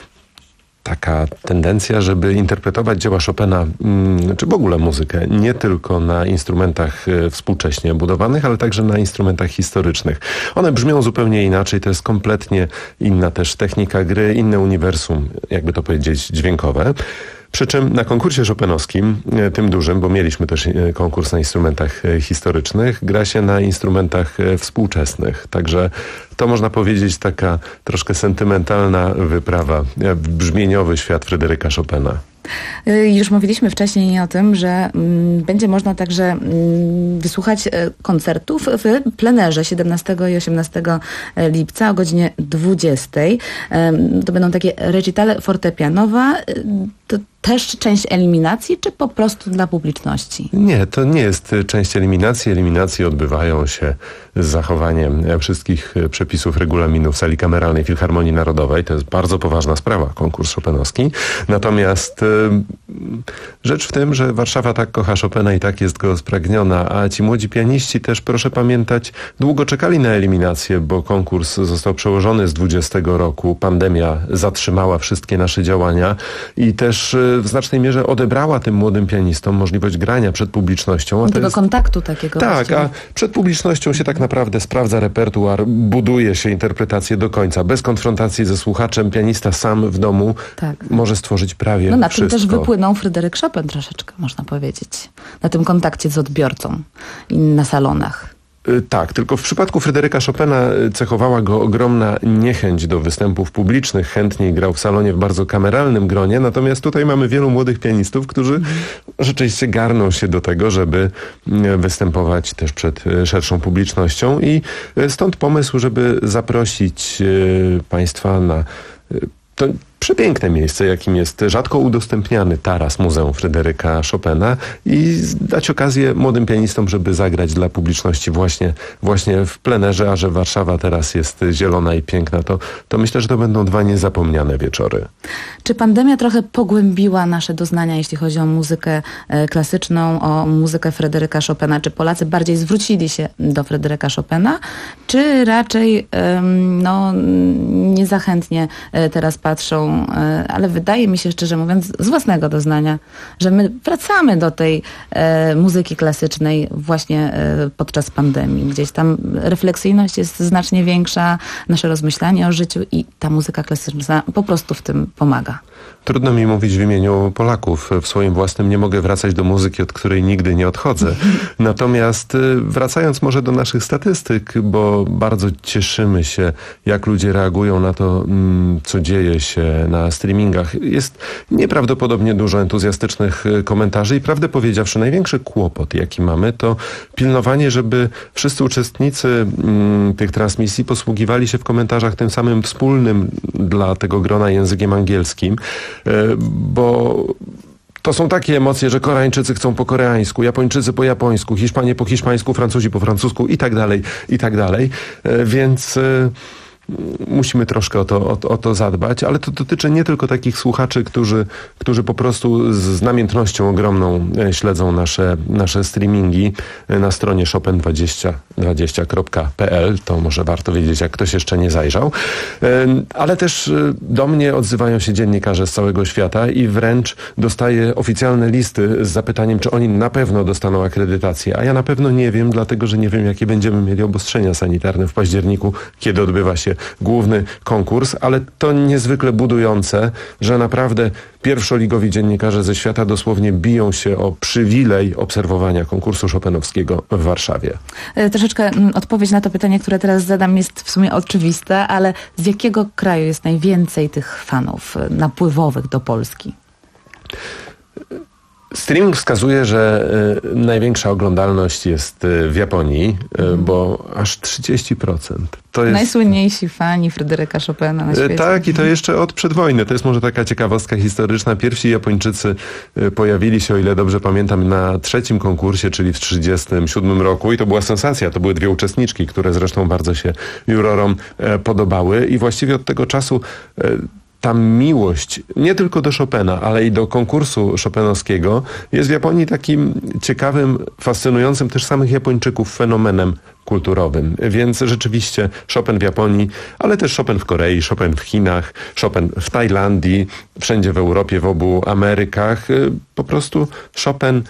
taka tendencja, żeby interpretować dzieła Chopina, czy w ogóle muzykę, nie tylko na instrumentach współcześnie budowanych, ale także na instrumentach historycznych. One brzmią zupełnie inaczej, to jest kompletnie inna też technika gry, inne uniwersum, jakby to powiedzieć, dźwiękowe. Przy czym na konkursie chopinowskim, tym dużym, bo mieliśmy też konkurs na instrumentach historycznych, gra się na instrumentach współczesnych. Także to można powiedzieć taka troszkę sentymentalna wyprawa w brzmieniowy świat Fryderyka Chopina. Już mówiliśmy wcześniej o tym, że mm, będzie można także mm, wysłuchać e, koncertów w plenerze siedemnastego i osiemnastego lipca o godzinie dwudziestej. E, to będą takie recitale fortepianowe. E, to też część eliminacji, czy po prostu dla publiczności? Nie, to nie jest część eliminacji. Eliminacje odbywają się z zachowaniem wszystkich przepisów regulaminu w sali kameralnej Filharmonii Narodowej. To jest bardzo poważna sprawa, konkurs chopinowski. Natomiast y, rzecz w tym, że Warszawa tak kocha Chopina i tak jest go spragniona, a ci młodzi pianiści też, proszę pamiętać, długo czekali na eliminację, bo konkurs został przełożony z dwudziestego roku. Pandemia zatrzymała wszystkie nasze działania i też y, w znacznej mierze odebrała tym młodym pianistom możliwość grania przed publicznością. A tego jest kontaktu takiego. Tak, właściwie. A przed publicznością się tak naprawdę sprawdza repertuar, buduje się interpretację do końca. Bez konfrontacji ze słuchaczem pianista sam w domu tak może stworzyć prawie No na wszystko. tym też wypłynął Fryderyk Chopin troszeczkę, można powiedzieć. Na tym kontakcie z odbiorcą i na salonach. Tak, tylko w przypadku Fryderyka Chopina cechowała go ogromna niechęć do występów publicznych. Chętniej grał w salonie w bardzo kameralnym gronie, natomiast tutaj mamy wielu młodych pianistów, którzy mm. rzeczywiście garną się do tego, żeby występować też przed szerszą publicznością i stąd pomysł, żeby zaprosić Państwa na to przepiękne miejsce, jakim jest rzadko udostępniany taras Muzeum Fryderyka Chopina i dać okazję młodym pianistom, żeby zagrać dla publiczności właśnie, właśnie w plenerze, a że Warszawa teraz jest zielona i piękna, to, to myślę, że to będą dwa niezapomniane wieczory. Czy pandemia trochę pogłębiła nasze doznania, jeśli chodzi o muzykę klasyczną, o muzykę Fryderyka Chopina? Czy Polacy bardziej zwrócili się do Fryderyka Chopina, czy raczej no, niezachętnie teraz patrzą, ale wydaje mi się, szczerze mówiąc, z własnego doznania, że my wracamy do tej e, muzyki klasycznej właśnie e, podczas pandemii. Gdzieś tam refleksyjność jest znacznie większa, nasze rozmyślanie o życiu i ta muzyka klasyczna po prostu w tym pomaga. Trudno mi mówić w imieniu Polaków. W swoim własnym nie mogę wracać do muzyki, od której nigdy nie odchodzę. Natomiast wracając może do naszych statystyk, bo bardzo cieszymy się, jak ludzie reagują na to, co dzieje się na streamingach. Jest nieprawdopodobnie dużo entuzjastycznych komentarzy i prawdę powiedziawszy, największy kłopot, jaki mamy, to pilnowanie, żeby wszyscy uczestnicy tych transmisji posługiwali się w komentarzach tym samym wspólnym dla tego grona językiem angielskim, bo to są takie emocje, że Koreańczycy chcą po koreańsku, Japończycy po japońsku, Hiszpanie po hiszpańsku, Francuzi po francusku i tak dalej, i tak dalej. Więc musimy troszkę o to, o, o to zadbać, ale to dotyczy nie tylko takich słuchaczy, którzy, którzy po prostu z namiętnością ogromną śledzą nasze, nasze streamingi na stronie chopin dwadzieścia dwadzieścia kropka p l. To może warto wiedzieć, jak ktoś jeszcze nie zajrzał. Ale też do mnie odzywają się dziennikarze z całego świata i wręcz dostaję oficjalne listy z zapytaniem, czy oni na pewno dostaną akredytację. A ja na pewno nie wiem, dlatego że nie wiem, jakie będziemy mieli obostrzenia sanitarne w październiku, kiedy odbywa się główny konkurs, ale to niezwykle budujące, że naprawdę pierwszoligowi dziennikarze ze świata dosłownie biją się o przywilej obserwowania konkursu chopinowskiego w Warszawie. Troszeczkę mm, odpowiedź na to pytanie, które teraz zadam, jest w sumie oczywiste, ale z jakiego kraju jest najwięcej tych fanów napływowych do Polski? Streaming wskazuje, że y, największa oglądalność jest y, w Japonii, y, mm. bo aż trzydzieści procent. To jest... Najsłynniejsi fani Fryderyka Chopina na świecie. Y, tak, i to jeszcze od przedwojny. To jest może taka ciekawostka historyczna. Pierwsi Japończycy y, pojawili się, o ile dobrze pamiętam, na trzecim konkursie, czyli w trzydziestym siódmym roku i to była sensacja. To były dwie uczestniczki, które zresztą bardzo się jurorom y, podobały i właściwie od tego czasu y, ta miłość nie tylko do Chopina, ale i do konkursu chopinowskiego jest w Japonii takim ciekawym, fascynującym też samych Japończyków fenomenem kulturowym. Więc rzeczywiście Chopin w Japonii, ale też Chopin w Korei, Chopin w Chinach, Chopin w Tajlandii, wszędzie w Europie, w obu Amerykach. Po prostu Chopin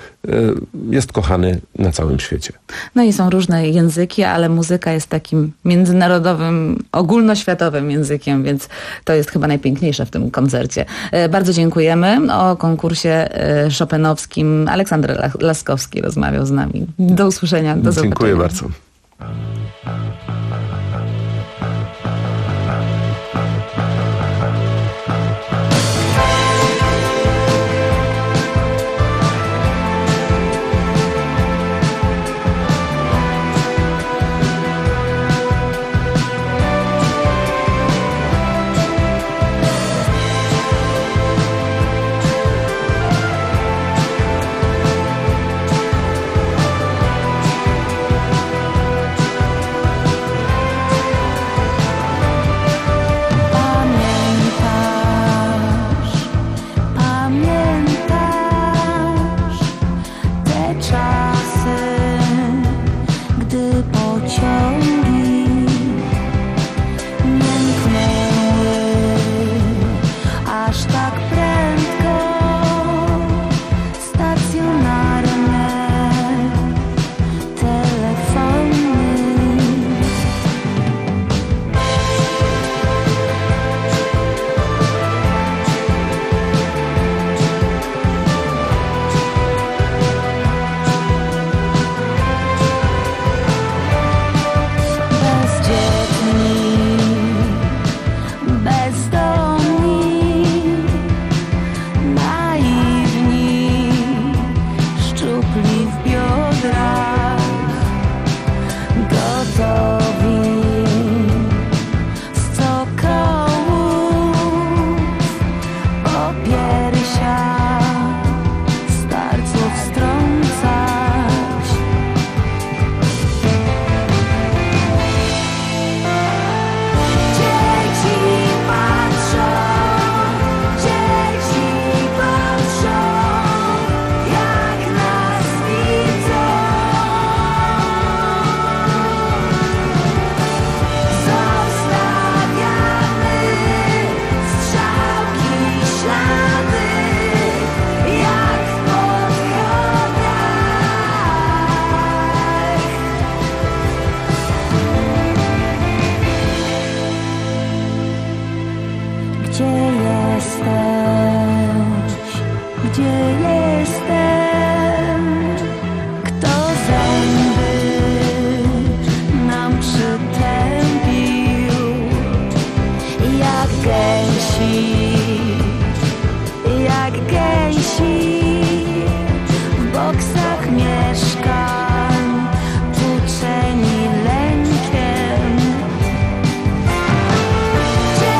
jest kochany na całym świecie. No i są różne języki, ale muzyka jest takim międzynarodowym, ogólnoświatowym językiem, więc to jest chyba najpiękniejsze w tym koncercie. Bardzo dziękujemy. O konkursie chopinowskim Aleksander Laskowski rozmawiał z nami. Do usłyszenia, do zobaczenia. Dziękuję bardzo.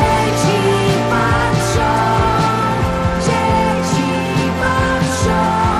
Dzieci patrzą, dzieci patrzą.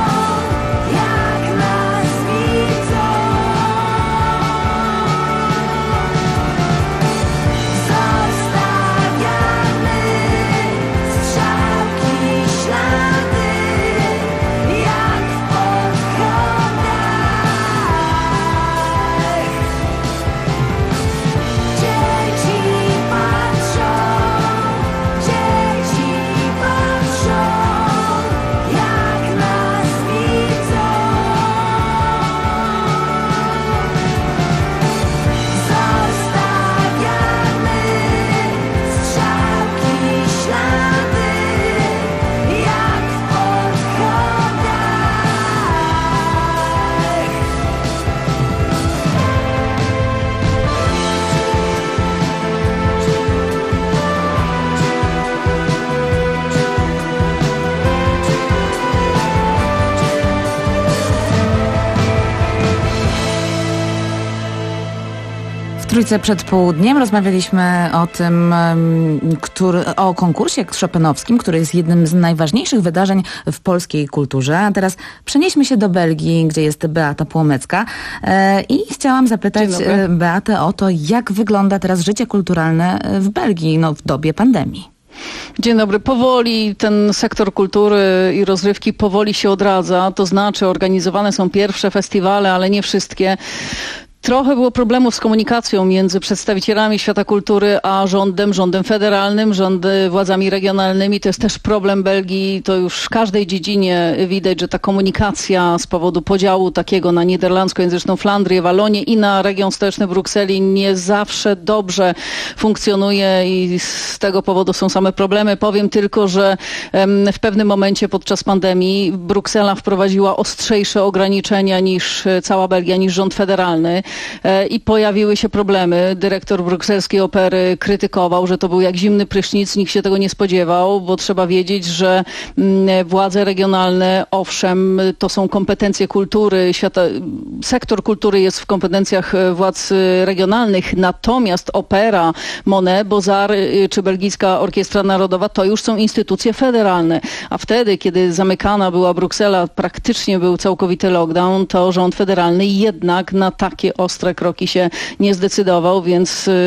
Trójce przed południem rozmawialiśmy o tym, który, o konkursie chopinowskim, który jest jednym z najważniejszych wydarzeń w polskiej kulturze. A teraz przenieśmy się do Belgii, gdzie jest Beata Płomecka i chciałam zapytać Beatę o to, jak wygląda teraz życie kulturalne w Belgii, no, w dobie pandemii. Dzień dobry. Powoli ten sektor kultury i rozrywki powoli się odradza, to znaczy organizowane są pierwsze festiwale, ale nie wszystkie. Trochę było problemów z komunikacją między przedstawicielami świata kultury a rządem, rządem federalnym, rządy, władzami regionalnymi. To jest też problem Belgii. To już w każdej dziedzinie widać, że ta komunikacja z powodu podziału takiego na niderlandzkojęzyczną Flandrię, Walonię i na region stołeczny Brukseli nie zawsze dobrze funkcjonuje i z tego powodu są same problemy. Powiem tylko, że w pewnym momencie podczas pandemii Bruksela wprowadziła ostrzejsze ograniczenia niż cała Belgia, niż rząd federalny. I pojawiły się problemy. Dyrektor brukselskiej opery krytykował, że to był jak zimny prysznic, nikt się tego nie spodziewał, bo trzeba wiedzieć, że władze regionalne, owszem, to są kompetencje kultury, świata, sektor kultury jest w kompetencjach władz regionalnych, natomiast opera, Monet, Beaux-Arts czy Belgijska Orkiestra Narodowa to już są instytucje federalne. A wtedy, kiedy zamykana była Bruksela, praktycznie był całkowity lockdown, to rząd federalny jednak na takie ostre kroki się nie zdecydował, więc y,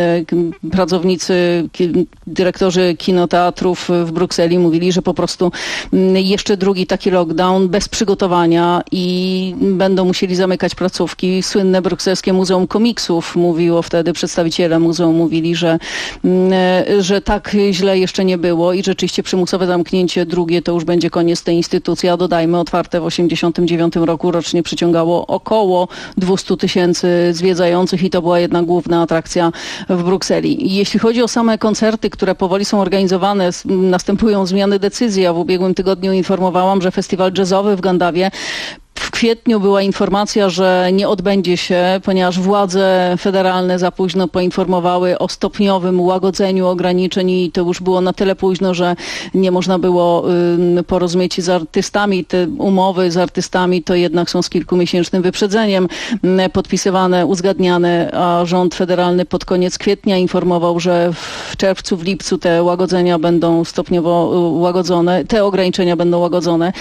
y, pracownicy, ki, dyrektorzy kinoteatrów w Brukseli mówili, że po prostu y, jeszcze drugi taki lockdown bez przygotowania i będą musieli zamykać placówki. Słynne brukselskie Muzeum Komiksów mówiło wtedy, przedstawiciele muzeum mówili, że, y, że tak źle jeszcze nie było i rzeczywiście przymusowe zamknięcie drugie to już będzie koniec tej instytucji, a dodajmy, otwarte w osiemdziesiątym dziewiątym roku rocznie przyciągało około dwieście tysięcy zwiedzających i to była jedna główna atrakcja w Brukseli. I jeśli chodzi o same koncerty, które powoli są organizowane, następują zmiany decyzji. Ja w ubiegłym tygodniu informowałam, że festiwal jazzowy w Gandawie w kwietniu była informacja, że nie odbędzie się, ponieważ władze federalne za późno poinformowały o stopniowym łagodzeniu ograniczeń i to już było na tyle późno, że nie można było y, porozumieć się z artystami. Te umowy z artystami to jednak są z kilkumiesięcznym wyprzedzeniem y, podpisywane, uzgadniane, a rząd federalny pod koniec kwietnia informował, że w czerwcu, w lipcu te łagodzenia będą stopniowo y, łagodzone, te ograniczenia będą łagodzone.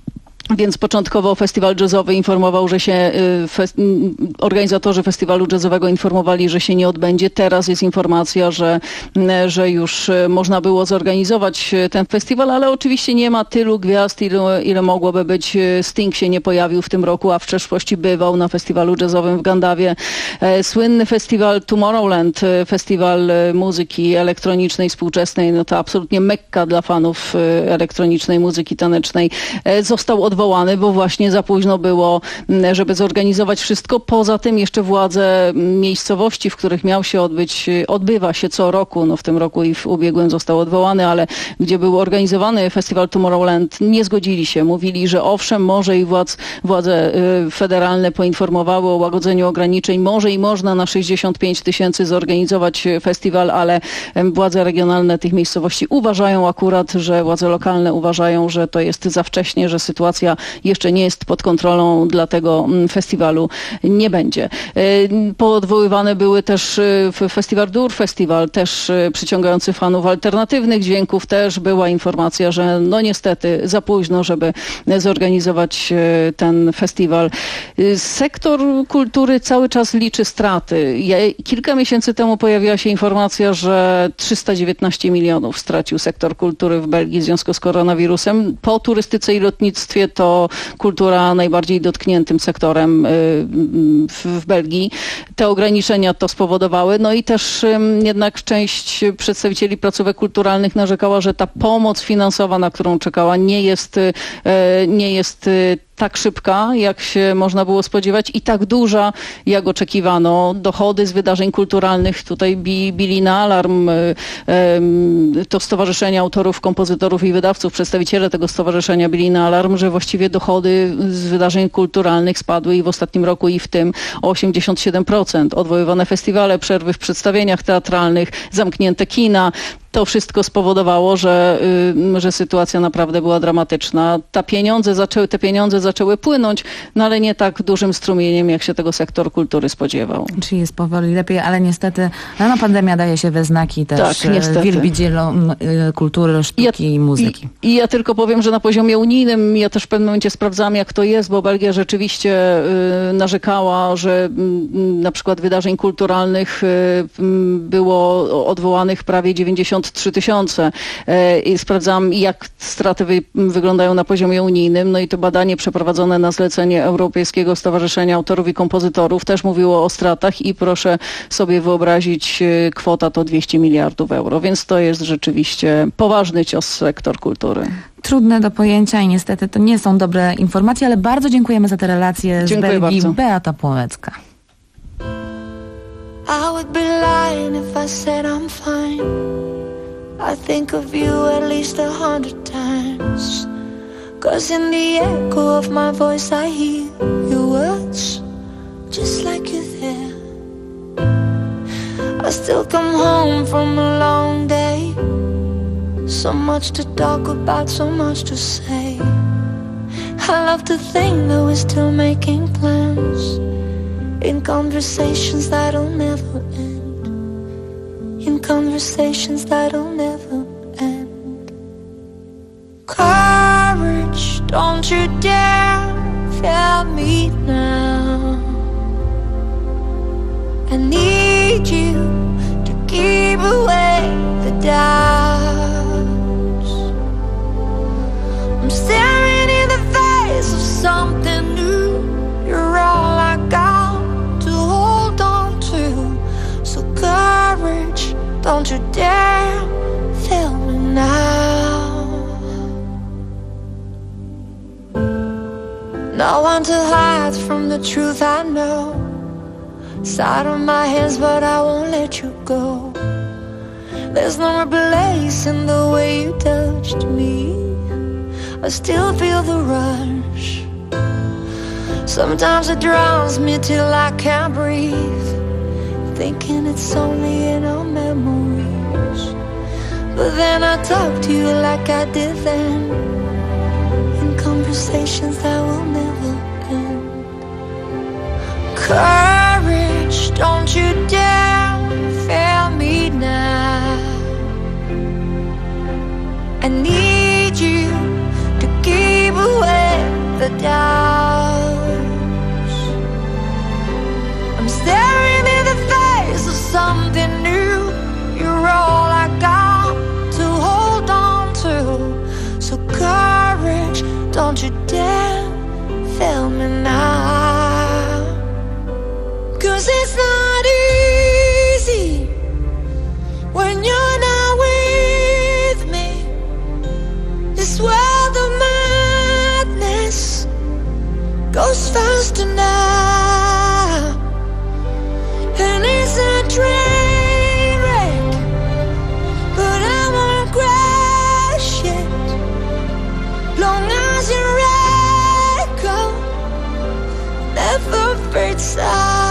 Więc początkowo festiwal jazzowy informował, że się fest... organizatorzy festiwalu jazzowego informowali, że się nie odbędzie. Teraz jest informacja, że, że już można było zorganizować ten festiwal, ale oczywiście nie ma tylu gwiazd, ile, ile mogłoby być. Sting się nie pojawił w tym roku, a w przeszłości bywał na festiwalu jazzowym w Gandawie. Słynny festiwal Tomorrowland, festiwal muzyki elektronicznej, współczesnej, no to absolutnie mekka dla fanów elektronicznej muzyki tanecznej, został odwołany, bo właśnie za późno było, żeby zorganizować wszystko. Poza tym jeszcze władze miejscowości, w których miał się odbyć, odbywa się co roku, no w tym roku i w ubiegłym został odwołany, ale gdzie był organizowany festiwal Tomorrowland, nie zgodzili się. Mówili, że owszem, może i władz, władze federalne poinformowały o łagodzeniu ograniczeń, może i można na sześćdziesiąt pięć tysięcy zorganizować festiwal, ale władze regionalne tych miejscowości uważają akurat, że władze lokalne uważają, że to jest za wcześnie, że sytuacja jeszcze nie jest pod kontrolą, dlatego festiwalu nie będzie. Poodwoływane były też Festiwal Dur, festiwal też przyciągający fanów alternatywnych dźwięków. Też była informacja, że no niestety za późno, żeby zorganizować ten festiwal. Sektor kultury cały czas liczy straty. Kilka miesięcy temu pojawiła się informacja, że trzysta dziewiętnaście milionów stracił sektor kultury w Belgii w związku z koronawirusem. Po turystyce i lotnictwie to kultura najbardziej dotkniętym sektorem w Belgii. Te ograniczenia to spowodowały. No i też jednak część przedstawicieli placówek kulturalnych narzekała, że ta pomoc finansowa, na którą czekała, nie jest, nie jest tak szybka, jak się można było spodziewać i tak duża, jak oczekiwano. Dochody z wydarzeń kulturalnych tutaj bi, bili na alarm. To Stowarzyszenie Autorów, Kompozytorów i Wydawców, przedstawiciele tego stowarzyszenia bili na alarm, że właściwie dochody z wydarzeń kulturalnych spadły i w ostatnim roku i w tym o osiemdziesiąt siedem procent. Odwoływane festiwale, przerwy w przedstawieniach teatralnych, zamknięte kina. To wszystko spowodowało, że, y, że sytuacja naprawdę była dramatyczna. Ta pieniądze zaczęły, te pieniądze zaczęły płynąć, no ale nie tak dużym strumieniem, jak się tego sektor kultury spodziewał. Czyli jest powoli lepiej, ale niestety no, pandemia daje się we znaki też tak, niestety. wielbicielom y, kultury, sztuki ja, i muzyki. I, I ja tylko powiem, że na poziomie unijnym, ja też w pewnym momencie sprawdzałam, jak to jest, bo Belgia rzeczywiście y, narzekała, że y, na przykład wydarzeń kulturalnych y, y, było odwołanych prawie dziewięćdziesiąt trzy tysiące. Y, I sprawdzałam, jak straty wy, wyglądają na poziomie unijnym. No i to badanie przeprowadzone na zlecenie Europejskiego Stowarzyszenia Autorów i Kompozytorów też mówiło o stratach i proszę sobie wyobrazić, y, kwota to dwieście miliardów euro, więc to jest rzeczywiście poważny cios w sektor kultury. Trudne do pojęcia i niestety to nie są dobre informacje, ale bardzo dziękujemy za te relacje z Dziękuję Belgii. bardzo. Beata Płomecka. I would be lying if I said I'm fine. I think of you at least a hundred times. Cause in the echo of my voice I hear your words, just like you're there. I still come home from a long day. So much to talk about, so much to say. I love to think that we're still making plans, in conversations that'll never end, in conversations that'll never end. Courage, don't you dare fail me now. I need you to keep away the doubts. I'm staring in the face of something new. You're all I got to hold on to. So courage, don't you dare fail me now. No one to hide from the truth I know. Side of my hands, but I won't let you go. There's no replacing the way you touched me. I still feel the rush. Sometimes it drowns me till I can't breathe, thinking it's only in our memories. But then I talk to you like I did then, in conversations that will never end. Courage, don't you dare fail me now. I need you to keep away the doubts. I'm staring in the face of something new. You're all I got to hold on to. So courage, don't you dare fail me now. Cause it's not easy when you're not with me. This world of madness goes faster now, and it's a train wreck, but I won't crash it, long as your echo never fades out.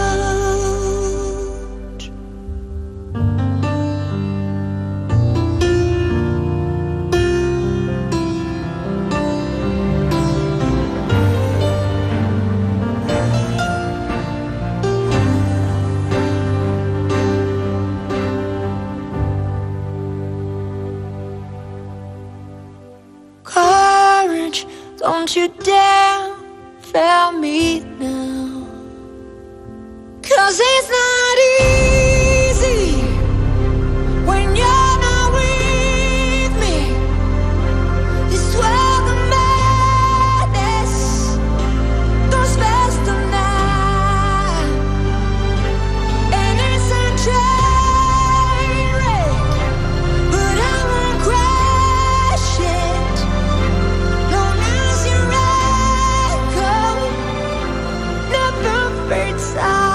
Courage, don't you dare fail me now. Cause it's not easy when you're not with me. This world of madness goes faster now, and it's a train wreck, but I won't crash it, long as your echo never fades out.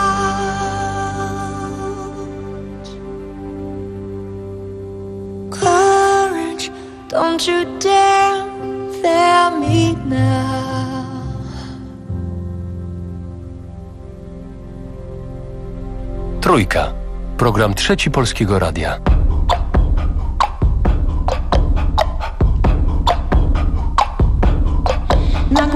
Courage, don't you dare fail me now. Trójka. Program Trzeci Polskiego Radia.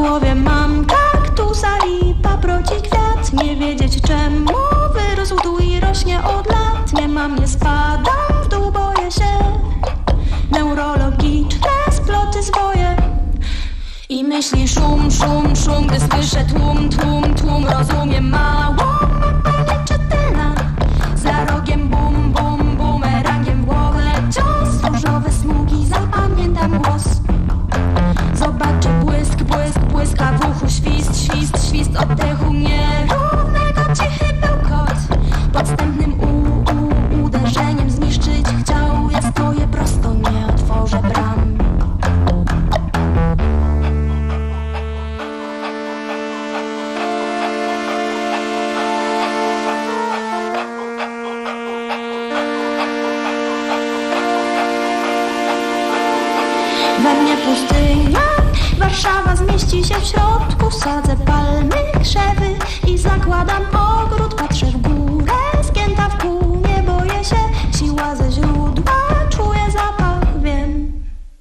głowie mam kaktusa i paproci kwiat. Nie wiedzieć czemu wyrósł tu i rośnie od lat. Nie mam, nie spadam w dół, boję się. Neurologiczne sploty zboje. I myśli szum, szum, szum, gdy słyszę tłum, tłum, tłum. Rozumiem mało, mapa nieczytelna. Za rogiem bum, bum, bumerangiem w głowę cios. Różowe smugi, zapamiętam głos. Zobaczę błysk, błysk, błyska w uchu. Świst, świst, świst oddechu nierównego. Cichy bełkot. Podstępnym u, u, uderzeniem zniszczyć chciał. Ja stoję prosto, nie otworzę bram. We mnie pustynia, Warszawa zmieści się w środku. Sadzę palmy, krzewy i zakładam ogród. Patrzę w górę, zgięta w pół. Nie boję się, siła ze źródła. Czuję zapach, wiem.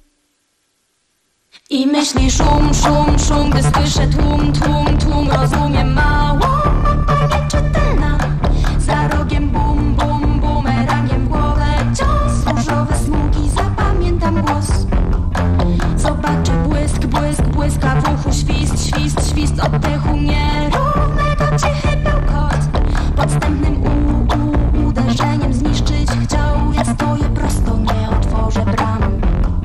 I myśli szum, szum, szum, gdy słyszę tłum, tłum, tłum. Rozumiem mało, mapa nieczytelna. Za rogiem bum, bum, bumerangiem w głowę cios. Różowe smugi, zapamiętam głos. Zobaczę błysk, błysk, błyska w uchu. Świst, świst, świst oddechu nierównego. Cichy bełkot. Podstępnym u, u, uderzeniem zniszczyć chciał. Ja stoję prosto, nie otworzę bram.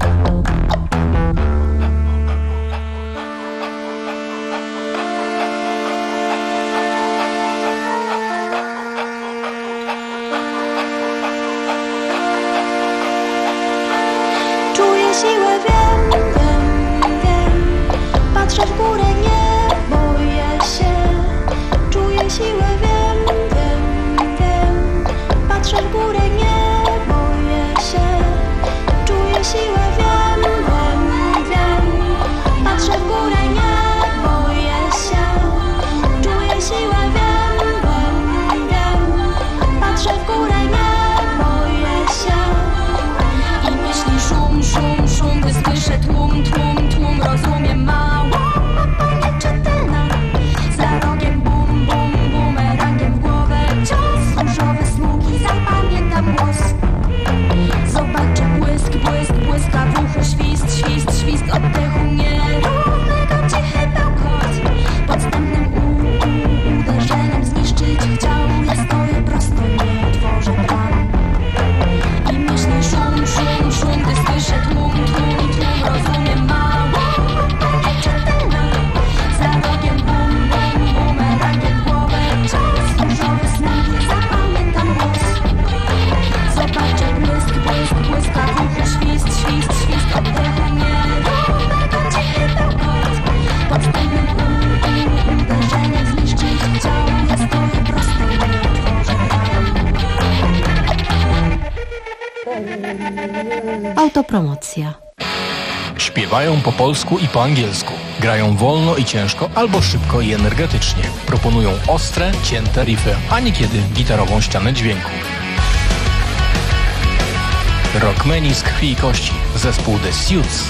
Czuję siłę, wiem, wiem, wiem. Patrzę w górę, nie boję się. Czuję siłę, wiem, wiem, wiem. Patrzę w górę, nie boję się. Czuję siłę, wiem, wiem, wiem. Patrzę w górę, nie boję się. Czuję siłę, wiem, wiem, wiem. Patrzę w górę, nie boję się. I myśli szum, szum, szum, gdy słyszę tłum, tłum, tłum. Rozumiem mało, mapa nieczytelna. Za rogiem bum, bum, bumerangiem w głowę cios. Różowe smugi, zapamiętam głos. Zobaczę błysk, błysk, błyska w uchu. Świst, świst, świst oddechu nierównego. Cichy bełkot. Podstępnym u, u, uderzeniem zniszczyć chciał. Ja stoję prosto, nie otworzę bram. I myśli szum, szum, szum, gdy słyszę tłum, tłum, tłum. Rozumiem mało, mapa nieczytelna. Za rogiem bum, bum, bumerangiem w głowę cios. Różowe smugi, zapamiętam głos. Zobaczę błysk, błysk, błyska w uchu. Świst, świst, świst oddechu nierównego. Cichy bełkot. Podstępnym u, u, uderzeniem zniszczyć chciał. Ja stoję prosto, nie otworzę bram. Autopromocja. Śpiewają po polsku i po angielsku. Grają wolno i ciężko, albo szybko i energetycznie. Proponują ostre, cięte riffy, a niekiedy gitarową ścianę dźwięku. Rockmeni z krwi i kości. Zespół The Suits.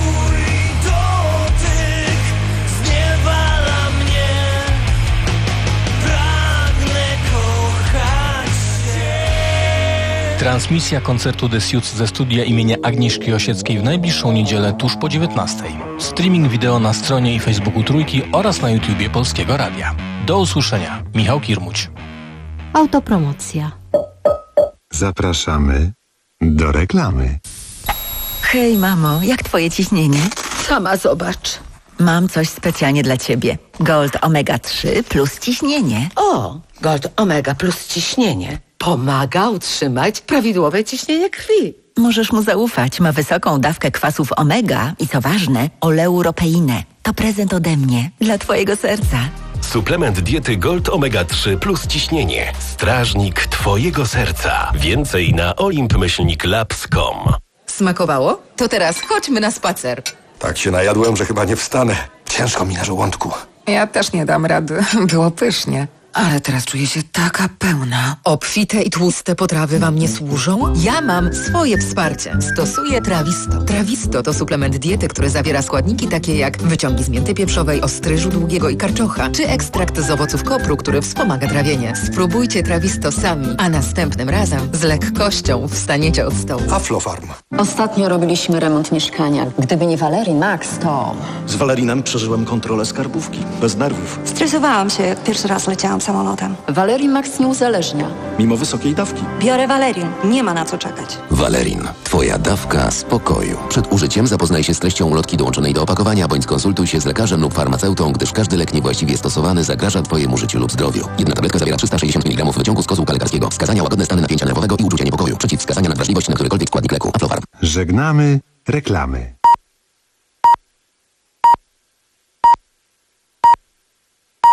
Transmisja koncertu The Suits ze studia imienia Agnieszki Osieckiej w najbliższą niedzielę tuż po dziewiętnastej. Streaming wideo na stronie i Facebooku Trójki oraz na YouTubie Polskiego Radia. Do usłyszenia. Michał Kirmuć. Autopromocja. Zapraszamy do reklamy. Hej mamo, jak twoje ciśnienie? Sama zobacz. Mam coś specjalnie dla ciebie. Gold Omega trzy plus ciśnienie. O, Gold Omega plus ciśnienie. Pomaga utrzymać prawidłowe ciśnienie krwi. Możesz mu zaufać. Ma wysoką dawkę kwasów omega i co ważne, oleuropeinę. To prezent ode mnie dla twojego serca. Suplement diety Gold Omega trzy plus ciśnienie. Strażnik twojego serca. Więcej na olimp myślnik labs kropka com. Smakowało? To teraz chodźmy na spacer. Tak się najadłem, że chyba nie wstanę. Ciężko mi na żołądku. Ja też nie dam rady. Było pysznie. Ale teraz czuję się taka pełna. Obfite i tłuste potrawy wam nie służą? Ja mam swoje wsparcie. Stosuję Trawisto. Trawisto to suplement diety, który zawiera składniki takie jak wyciągi z mięty pieprzowej, ostryżu długiego i karczocha, czy ekstrakt z owoców kopru, który wspomaga trawienie. Spróbujcie Trawisto sami, a następnym razem z lekkością wstaniecie od stołu. Aflofarm. Ostatnio robiliśmy remont mieszkania. Gdyby nie Valerii Max, to... Z Valerinem przeżyłem kontrolę skarbówki. Bez nerwów. Stresowałam się, jak pierwszy raz leciałam samolotem. Valerii Max nie uzależnia. Mimo wysokiej dawki. Biorę Valerin. Nie ma na co czekać. Valerin. Twoja dawka spokoju. Przed użyciem zapoznaj się z treścią ulotki dołączonej do opakowania, bądź skonsultuj się z lekarzem lub farmaceutą, gdyż każdy lek niewłaściwie stosowany zagraża Twojemu życiu lub zdrowiu. Jedna tabletka zawiera trzysta sześćdziesiąt miligramów wyciągu z kozłka lekarskiego. Wskazania łagodne stany napięcia nerwowego i uczucia niepokoju. Przeciwwskazania na wrażliwość na którykolwiek składnik leku. Aflofarm. Żegnamy reklamy.